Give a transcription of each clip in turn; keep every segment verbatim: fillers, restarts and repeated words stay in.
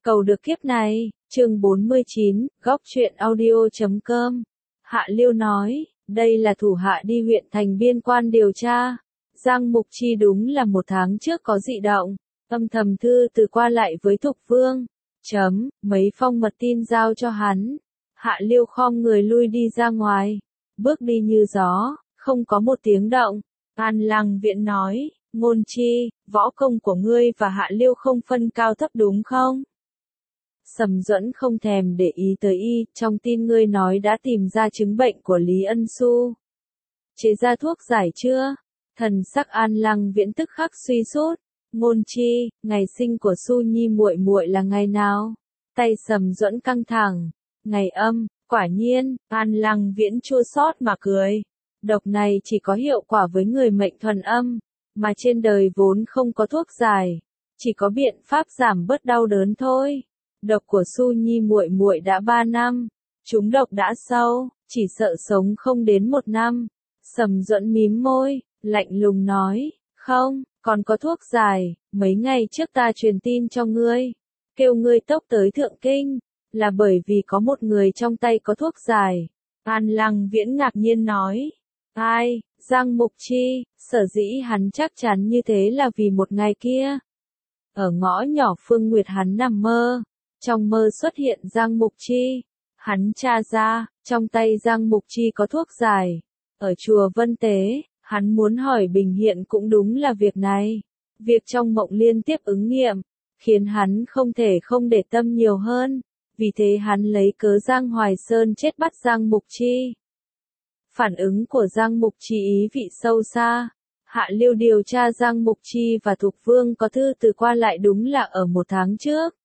Cầu được kiếp này, chương bốn mươi chín, góc truyện audio chấm com. Hạ Liêu nói, đây là thủ hạ đi huyện thành biên quan điều tra. Giang Mục Chi đúng là một tháng trước có dị động, âm thầm thư từ qua lại với Thục Vương. Chấm, mấy phong mật tin giao cho hắn. Hạ Liêu khom người lui đi ra ngoài, bước đi như gió, không có một tiếng động. An Lăng Viễn nói, Ngôn Chi, võ công của ngươi và Hạ Liêu không phân cao thấp đúng không? Sầm Duẫn không thèm để ý tới y, trong tin ngươi nói đã tìm ra chứng bệnh của Lý Ân Xu. Chế ra thuốc giải chưa? Thần sắc An Lăng Viễn tức khắc suy sút. Ngôn Chi, ngày sinh của Xu Nhi muội muội là ngày nào? Tay Sầm Duẫn căng thẳng. Ngày âm, quả nhiên, An Lăng Viễn chua xót mà cười. Độc này chỉ có hiệu quả với người mệnh thuần âm, mà trên đời vốn không có thuốc giải, chỉ có biện pháp giảm bớt đau đớn thôi. Độc của Xu Nhi muội muội đã ba năm, chúng độc đã sâu, chỉ sợ sống không đến một năm. Sầm Duẫn mím môi, lạnh lùng nói, không, còn có thuốc giải, mấy ngày trước ta truyền tin cho ngươi, kêu ngươi tốc tới Thượng Kinh, là bởi vì có một người trong tay có thuốc giải. An Lăng Viễn ngạc nhiên nói, ai? Giang Mục Chi, sở dĩ hắn chắc chắn như thế là vì một ngày kia. Ở ngõ nhỏ Phương Nguyệt hắn nằm mơ, trong mơ xuất hiện Giang Mục Chi, hắn tra ra, trong tay Giang Mục Chi có thuốc giải. Ở chùa Vân Tế, hắn muốn hỏi Bình Hiện cũng đúng là việc này. Việc trong mộng liên tiếp ứng nghiệm, khiến hắn không thể không để tâm nhiều hơn, vì thế hắn lấy cớ Giang Hoài Sơn chết bắt Giang Mục Chi. Phản ứng của Giang Mục Chi ý vị sâu xa. Hạ Liêu điều tra Giang Mục Chi và Thục Vương có thư từ qua lại đúng là ở một tháng trước.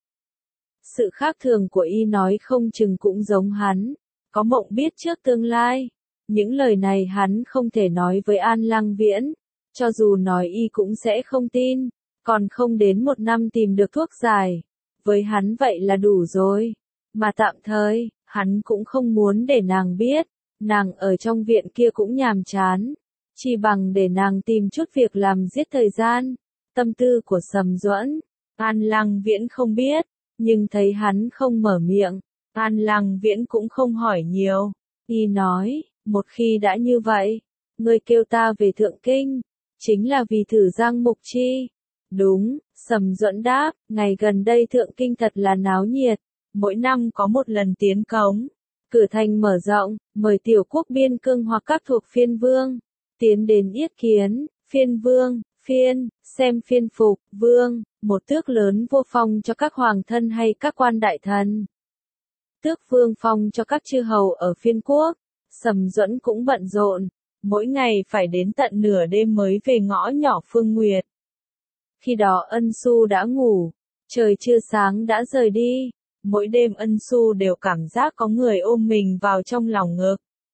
Sự khác thường của y nói không chừng cũng giống hắn, có mộng biết trước tương lai. Những lời này hắn không thể nói với An Lăng Viễn, cho dù nói y cũng sẽ không tin, còn không đến một năm tìm được thuốc giải. Với hắn vậy là đủ rồi, mà tạm thời, hắn cũng không muốn để nàng biết. Nàng ở trong viện kia cũng nhàm chán, chỉ bằng để nàng tìm chút việc làm giết thời gian. Tâm tư của Sầm Duẫn, An Lăng Viễn không biết, nhưng thấy hắn không mở miệng, An Lăng Viễn cũng không hỏi nhiều. Y nói, một khi đã như vậy, ngươi kêu ta về Thượng Kinh, chính là vì thử Giang Mục Chi. Đúng, Sầm Duẫn đáp, ngày gần đây Thượng Kinh thật là náo nhiệt, mỗi năm có một lần tiến cống. Cửa thành mở rộng, mời tiểu quốc biên cương hoặc các thuộc phiên vương, tiến đến yết kiến. Phiên vương, phiên, xem phiên phục, vương, một tước lớn vô phong cho các hoàng thân hay các quan đại thần. Tước vương phong cho các chư hầu ở phiên quốc. Sầm Duẫn cũng bận rộn, mỗi ngày phải đến tận nửa đêm mới về ngõ nhỏ Phương Nguyệt. Khi đó Ân Xu đã ngủ, trời chưa sáng đã rời đi. Mỗi đêm Ân Xu đều cảm giác có người ôm mình vào trong lòng ngực.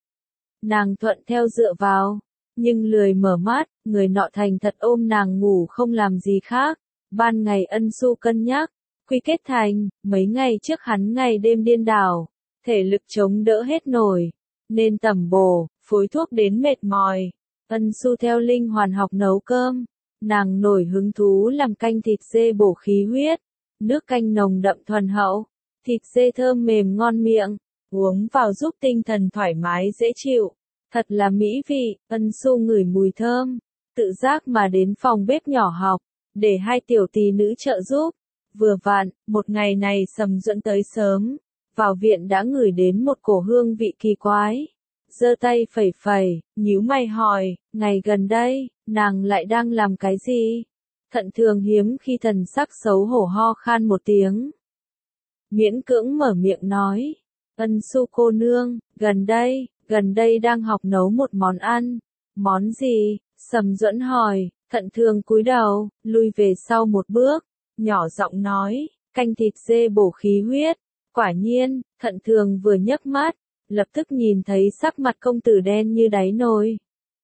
Nàng thuận theo dựa vào, nhưng lười mở mắt, người nọ thành thật ôm nàng ngủ không làm gì khác. Ban ngày Ân Xu cân nhắc, quy kết thành, mấy ngày trước hắn ngày đêm điên đảo, thể lực chống đỡ hết nổi, nên tẩm bổ, phối thuốc đến mệt mỏi. Ân Xu theo Linh Hoàn học nấu cơm, nàng nổi hứng thú làm canh thịt dê bổ khí huyết, nước canh nồng đậm thuần hậu. Thịt dê thơm mềm ngon miệng, uống vào giúp tinh thần thoải mái dễ chịu, thật là mỹ vị. Ân Xu ngửi mùi thơm, tự giác mà đến phòng bếp nhỏ học, để hai tiểu tỳ nữ trợ giúp. Vừa vặn, một ngày này Sầm Duẫn tới sớm, vào viện đã ngửi đến một cổ hương vị kỳ quái. Giơ tay phẩy phẩy, nhíu mày hỏi, ngày gần đây, nàng lại đang làm cái gì? Thận Thường hiếm khi thần sắc xấu hổ ho khan một tiếng. Miễn cưỡng mở miệng nói, Ân Xu cô nương, gần đây, gần đây đang học nấu một món ăn. Món gì? Sầm Duẫn hỏi. Thận Thường cúi đầu, lui về sau một bước, nhỏ giọng nói, canh thịt dê bổ khí huyết. Quả nhiên, Thận Thường vừa nhấc mắt, lập tức nhìn thấy sắc mặt công tử đen như đáy nồi.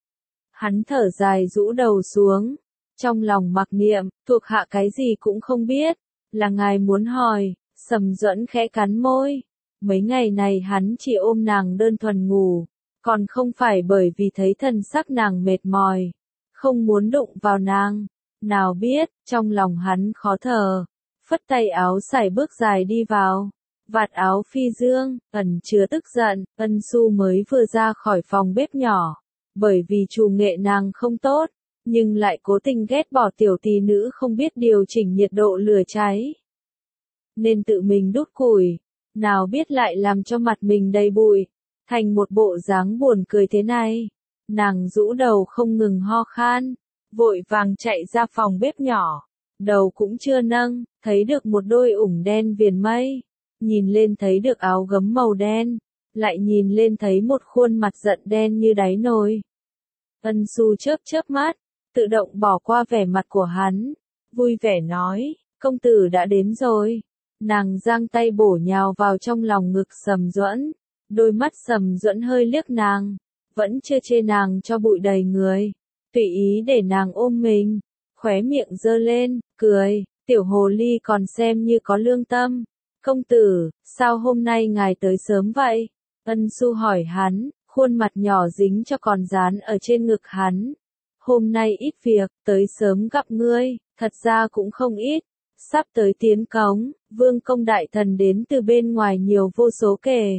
Hắn thở dài rũ đầu xuống, trong lòng mặc niệm, thuộc hạ cái gì cũng không biết, là ngài muốn hỏi. Sầm Duẫn khẽ cắn môi, mấy ngày này hắn chỉ ôm nàng đơn thuần ngủ, còn không phải bởi vì thấy thần sắc nàng mệt mỏi, không muốn đụng vào nàng. Nào biết, trong lòng hắn khó thở, phất tay áo xài bước dài đi vào. Vạt áo phi dương, ẩn chứa tức giận, Ân Xu mới vừa ra khỏi phòng bếp nhỏ. Bởi vì chủ nghệ nàng không tốt, nhưng lại cố tình ghét bỏ tiểu tỷ nữ không biết điều chỉnh nhiệt độ lửa cháy. Nên tự mình đốt củi, nào biết lại làm cho mặt mình đầy bụi, thành một bộ dáng buồn cười thế này. Nàng rũ đầu không ngừng ho khan, vội vàng chạy ra phòng bếp nhỏ. Đầu cũng chưa nâng, thấy được một đôi ủng đen viền mây. Nhìn lên thấy được áo gấm màu đen, lại nhìn lên thấy một khuôn mặt giận đen như đáy nồi. Ân Xu chớp chớp mắt, tự động bỏ qua vẻ mặt của hắn, vui vẻ nói, công tử đã đến rồi. Nàng giang tay bổ nhào vào trong lòng ngực Sầm Duẫn, đôi mắt Sầm Duẫn hơi liếc nàng, vẫn chưa chê nàng cho bụi đầy người, tùy ý để nàng ôm mình, khóe miệng giơ lên, cười, tiểu hồ ly còn xem như có lương tâm. Công tử, sao hôm nay ngài tới sớm vậy? Ân Xu hỏi hắn, khuôn mặt nhỏ dính cho còn dán ở trên ngực hắn. Hôm nay ít việc, tới sớm gặp ngươi, thật ra cũng không ít. Sắp tới tiến cống, vương công đại thần đến từ bên ngoài nhiều vô số kể.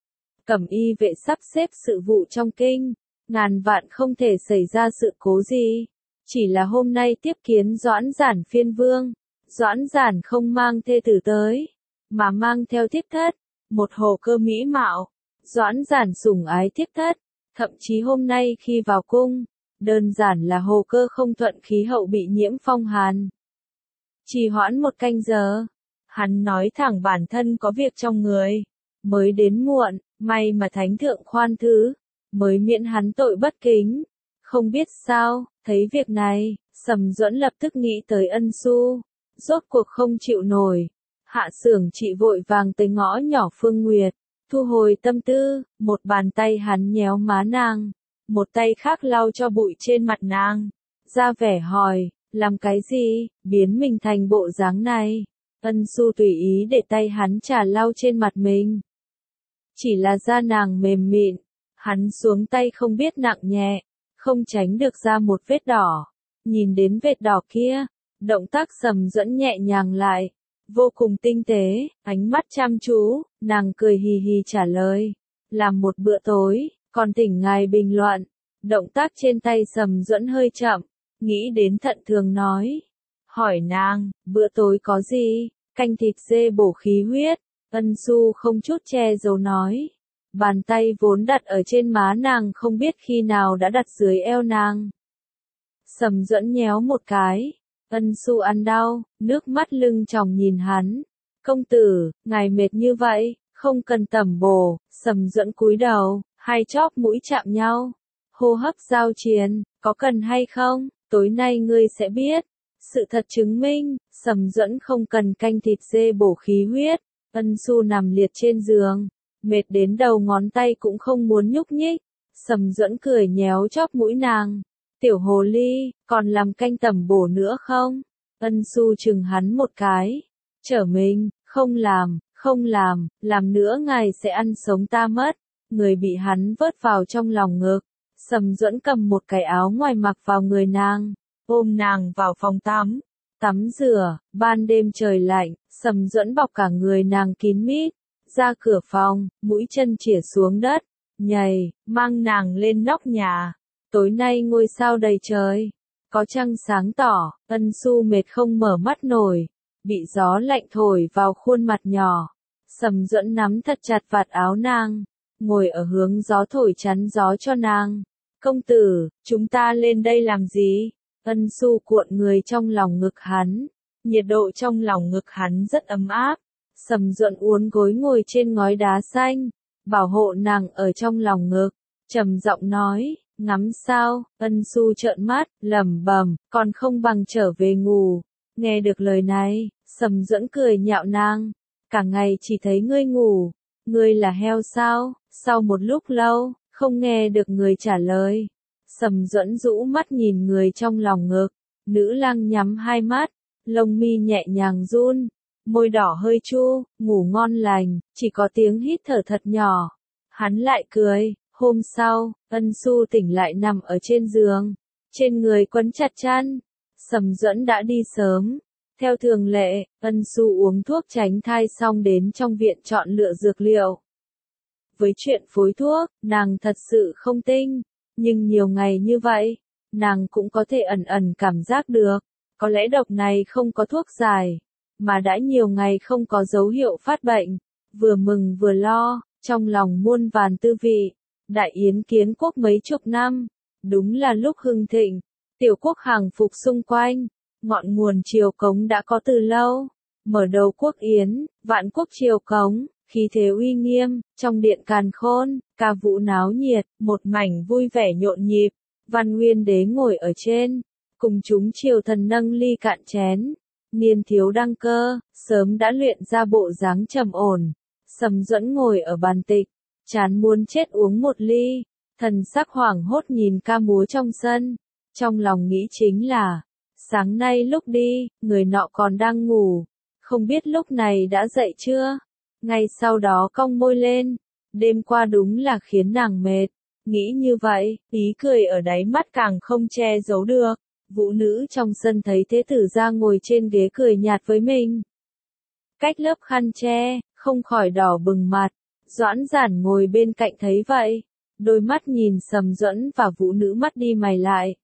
Cẩm y vệ sắp xếp sự vụ trong kinh, ngàn vạn không thể xảy ra sự cố gì. Chỉ là hôm nay tiếp kiến Doãn Giản phiên vương, Doãn Giản không mang thê tử tới, mà mang theo thiếp thất, một hồ cơ mỹ mạo. Doãn Giản sủng ái thiếp thất, thậm chí hôm nay khi vào cung, đơn giản là hồ cơ không thuận khí hậu bị nhiễm phong hàn. Trì hoãn một canh giờ, hắn nói thẳng bản thân có việc trong người, mới đến muộn, may mà thánh thượng khoan thứ, mới miễn hắn tội bất kính. Không biết sao, thấy việc này, Sầm Duẫn lập tức nghĩ tới Ân Xu, rốt cuộc không chịu nổi. Hạ xưởng chị vội vàng tới ngõ nhỏ Phương Nguyệt, thu hồi tâm tư, một bàn tay hắn nhéo má nàng, một tay khác lau cho bụi trên mặt nàng, ra vẻ hỏi, làm cái gì, biến mình thành bộ dáng này. Ân Xu tùy ý để tay hắn chà lau trên mặt mình. Chỉ là da nàng mềm mịn, hắn xuống tay không biết nặng nhẹ, không tránh được ra một vết đỏ. Nhìn đến vết đỏ kia, động tác Sầm Duẫn nhẹ nhàng lại, vô cùng tinh tế, ánh mắt chăm chú, nàng cười hì hì trả lời, làm một bữa tối, còn thỉnh ngài bình luận. Động tác trên tay Sầm Duẫn hơi chậm, nghĩ đến Thận Thường nói, hỏi nàng, bữa tối có gì? Canh thịt dê bổ khí huyết. Ân Xu không chút che giấu nói, bàn tay vốn đặt ở trên má nàng không biết khi nào đã đặt dưới eo nàng. Sầm Duẫn nhéo một cái, Ân Xu ăn đau, nước mắt lưng tròng nhìn hắn. Công tử, ngài mệt như vậy, không cần tẩm bổ. Sầm Duẫn cúi đầu, hai chóp mũi chạm nhau, hô hấp giao chiến, có cần hay không, tối nay ngươi sẽ biết. Sự thật chứng minh, Sầm Duẫn không cần canh thịt dê bổ khí huyết. Ân Xu nằm liệt trên giường, mệt đến đầu ngón tay cũng không muốn nhúc nhích. Sầm Duẫn cười nhéo chóp mũi nàng, tiểu hồ ly, còn làm canh tẩm bổ nữa không? Ân Xu chừng hắn một cái, trở mình, không làm, không làm, làm nữa ngài sẽ ăn sống ta mất. Người bị hắn vớt vào trong lòng ngực, Sầm Duẫn cầm một cái áo ngoài mặc vào người nàng, ôm nàng vào phòng tắm. Tắm rửa, ban đêm trời lạnh, Sầm Duẫn bọc cả người nàng kín mít, ra cửa phòng, mũi chân chĩa xuống đất, nhảy, mang nàng lên nóc nhà. Tối nay ngôi sao đầy trời, có trăng sáng tỏ. Ân Xu mệt không mở mắt nổi, bị gió lạnh thổi vào khuôn mặt nhỏ. Sầm Duẫn nắm thật chặt vạt áo nàng, ngồi ở hướng gió thổi chắn gió cho nàng. Công tử, chúng ta lên đây làm gì? Ân Xu cuộn người trong lòng ngực hắn, nhiệt độ trong lòng ngực hắn rất ấm áp. Sầm Duẫn uốn gối ngồi trên ngói đá xanh, bảo hộ nàng ở trong lòng ngực, trầm giọng nói, ngắm sao. Ân Xu trợn mắt, lẩm bẩm, còn không bằng trở về ngủ. Nghe được lời này, Sầm Duẫn cười nhạo nàng, cả ngày chỉ thấy ngươi ngủ, ngươi là heo sao? Sau một lúc lâu, không nghe được người trả lời, Sầm Duẫn rũ mắt nhìn người trong lòng ngực, nữ lang nhắm hai mắt, lông mi nhẹ nhàng run, môi đỏ hơi chua, ngủ ngon lành, chỉ có tiếng hít thở thật nhỏ. Hắn lại cười. Hôm sau, Ân Xu tỉnh lại nằm ở trên giường, trên người quấn chặt chăn. Sầm Duẫn đã đi sớm, Theo thường lệ, Ân Xu uống thuốc tránh thai xong đến trong viện chọn lựa dược liệu. Với chuyện phối thuốc, nàng thật sự không tinh, nhưng nhiều ngày như vậy, nàng cũng có thể ẩn ẩn cảm giác được, có lẽ độc này không có thuốc giải, mà đã nhiều ngày không có dấu hiệu phát bệnh, vừa mừng vừa lo, trong lòng muôn vàn tư vị. Đại yến kiến quốc mấy chục năm, đúng là lúc hưng thịnh, tiểu quốc hàng phục xung quanh, ngọn nguồn triều cống đã có từ lâu, mở đầu quốc yến, vạn quốc triều cống, khí thế uy nghiêm, trong điện càn khôn, ca vũ náo nhiệt, một mảnh vui vẻ nhộn nhịp, Văn Nguyên đế ngồi ở trên, cùng chúng triều thần nâng ly cạn chén, niên thiếu đăng cơ, sớm đã luyện ra bộ dáng trầm ổn, Sầm Duẫn ngồi ở bàn tịch, chán muốn chết uống một ly, thần sắc hoảng hốt nhìn ca múa trong sân, trong lòng nghĩ chính là, sáng nay lúc đi, người nọ còn đang ngủ, không biết lúc này đã dậy chưa, ngay sau đó cong môi lên, đêm qua đúng là khiến nàng mệt, nghĩ như vậy, ý cười ở đáy mắt càng không che giấu được, vũ nữ trong sân thấy thế tử ra ngồi trên ghế cười nhạt với mình. Cách lớp khăn che, không khỏi đỏ bừng mặt. Doãn Giản ngồi bên cạnh thấy vậy, đôi mắt nhìn Sầm Duẫn và vũ nữ mắt đi mày lại.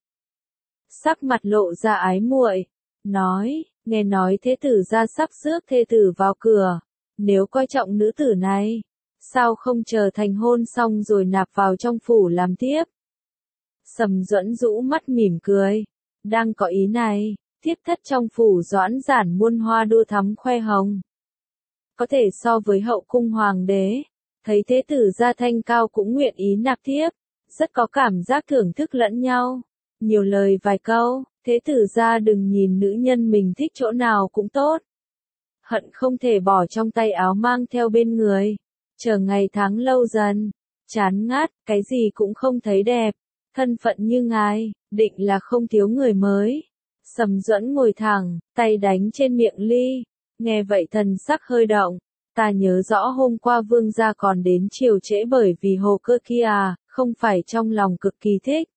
Sắc mặt lộ ra ái muội, nói, nghe nói thế tử ra sắp rước thê tử vào cửa, nếu coi trọng nữ tử này, sao không chờ thành hôn xong rồi nạp vào trong phủ làm tiếp. Sầm Duẫn rũ mắt mỉm cười, đang có ý này, thiếp thất trong phủ Doãn Giản muôn hoa đua thắm khoe hồng. Có thể so với hậu cung hoàng đế, thấy thế tử gia thanh cao cũng nguyện ý nạp thiếp, rất có cảm giác thưởng thức lẫn nhau. Nhiều lời vài câu, thế tử gia đừng nhìn nữ nhân mình thích chỗ nào cũng tốt. Hận không thể bỏ trong tay áo mang theo bên người, chờ ngày tháng lâu dần, chán ngát, cái gì cũng không thấy đẹp, thân phận như ngài, định là không thiếu người mới. Sầm Duẫn ngồi thẳng, tay đánh trên miệng ly, nghe vậy thần sắc hơi động. Ta nhớ rõ hôm qua vương gia còn đến chiều trễ bởi vì hồ cơ kia à, không phải trong lòng cực kỳ thích.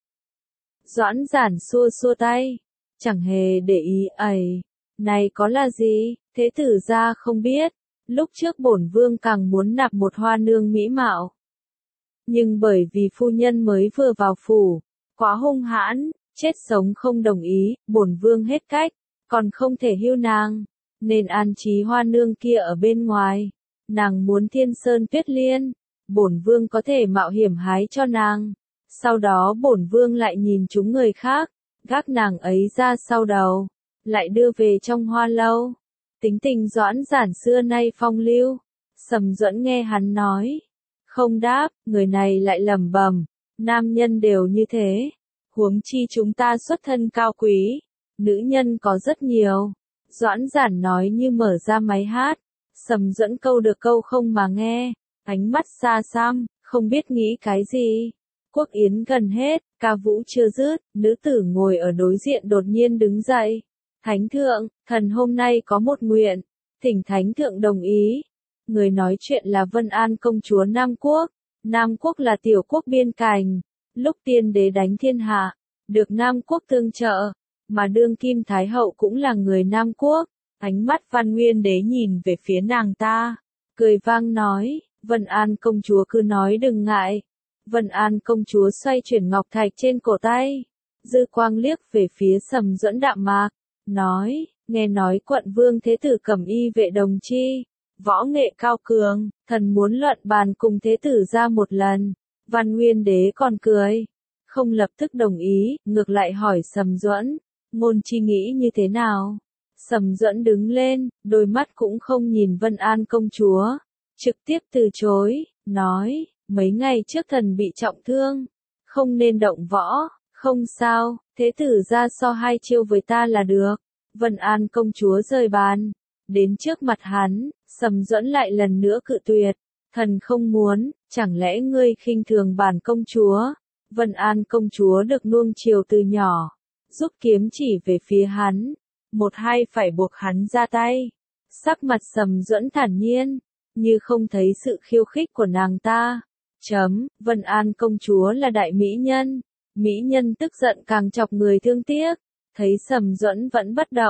Doãn Giản xua xua tay, chẳng hề để ý ấy, này có là gì, thế tử gia không biết, lúc trước bổn vương càng muốn nạp một hoa nương mỹ mạo. Nhưng bởi vì phu nhân mới vừa vào phủ, quá hung hãn, chết sống không đồng ý, bổn vương hết cách, còn không thể hưu nàng. Nên an trí hoa nương kia ở bên ngoài, nàng muốn thiên sơn tuyết liên, bổn vương có thể mạo hiểm hái cho nàng, sau đó bổn vương lại nhìn chúng người khác, gác nàng ấy ra sau đầu, lại đưa về trong hoa lâu. Tính tình Doãn Giản xưa nay phong lưu, Sầm Duẫn nghe hắn nói, không đáp, người này lại lẩm bẩm, nam nhân đều như thế, huống chi chúng ta xuất thân cao quý, nữ nhân có rất nhiều. Doãn Giản nói như mở ra máy hát, Sầm Duẫn câu được câu không mà nghe, ánh mắt xa xăm, không biết nghĩ cái gì. Quốc yến gần hết, ca vũ chưa dứt, nữ tử ngồi ở đối diện đột nhiên đứng dậy. Thánh thượng, thần hôm nay có một nguyện, thỉnh thánh thượng đồng ý. Người nói chuyện là Vân An công chúa Nam Quốc. Nam Quốc là tiểu quốc biên cảnh, lúc tiên đế đánh thiên hạ, được Nam Quốc tương trợ. Mà đương kim thái hậu cũng là người Nam Quốc, ánh mắt Văn Nguyên đế nhìn về phía nàng ta, cười vang nói, Vân An công chúa cứ nói đừng ngại. Vân An công chúa xoay chuyển ngọc thạch trên cổ tay, dư quang liếc về phía Sầm Duẫn đạm mạc, nói, nghe nói quận vương thế tử Cẩm Y vệ đồng chi, võ nghệ cao cường, thần muốn luận bàn cùng thế tử ra một lần. Văn Nguyên đế còn cười, không lập tức đồng ý, ngược lại hỏi Sầm Duẫn, ngôn chi nghĩ như thế nào? Sầm Duẫn đứng lên, đôi mắt cũng không nhìn Vân An công chúa, trực tiếp từ chối, nói, mấy ngày trước thần bị trọng thương, không nên động võ, không sao, thế tử ra so hai chiêu với ta là được. Vân An công chúa rời bàn, đến trước mặt hắn, Sầm Duẫn lại lần nữa cự tuyệt, thần không muốn, chẳng lẽ ngươi khinh thường bản công chúa? Vân An công chúa được nuông chiều từ nhỏ, rút kiếm chỉ về phía hắn, một hai phải buộc hắn ra tay. Sắc mặt Sầm Duẫn thản nhiên, như không thấy sự khiêu khích của nàng ta. Chấm, Vân An công chúa là đại mỹ nhân, mỹ nhân tức giận càng chọc người thương tiếc. Thấy Sầm Duẫn vẫn bất động,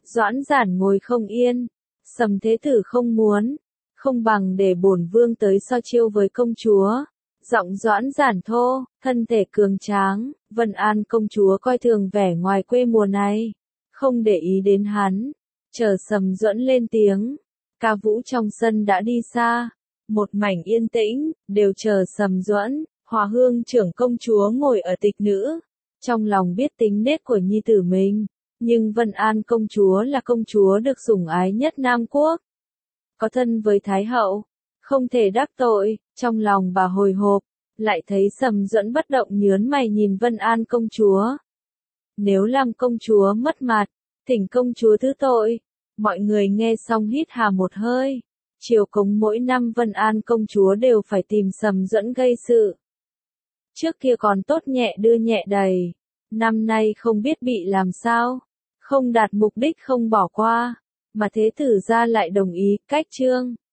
Doãn Giản ngồi không yên, Sầm Thế Tử không muốn, không bằng để bổn vương tới so chiêu với công chúa. Giọng Doãn Giản thô, thân thể cường tráng, Vân An công chúa coi thường vẻ ngoài quê mùa này, không để ý đến hắn, chờ Sầm Duẫn lên tiếng. Ca vũ trong sân đã đi xa, một mảnh yên tĩnh, đều chờ Sầm Duẫn. Hòa Hương trưởng công chúa ngồi ở tịch nữ, trong lòng biết tính nết của nhi tử mình, nhưng Vân An công chúa là công chúa được sủng ái nhất Nam Quốc. Có thân với Thái hậu, không thể đắc tội, trong lòng bà hồi hộp, lại thấy Sầm Duẫn bất động nhớn mày nhìn Vân An công chúa. Nếu làm công chúa mất mặt, thỉnh công chúa thứ tội. Mọi người nghe xong hít hà một hơi. Triều cống mỗi năm Vân An công chúa đều phải tìm Sầm Duẫn gây sự. Trước kia còn tốt nhẹ đưa nhẹ đầy, năm nay không biết bị làm sao, không đạt mục đích không bỏ qua, mà thế tử gia lại đồng ý cách trương.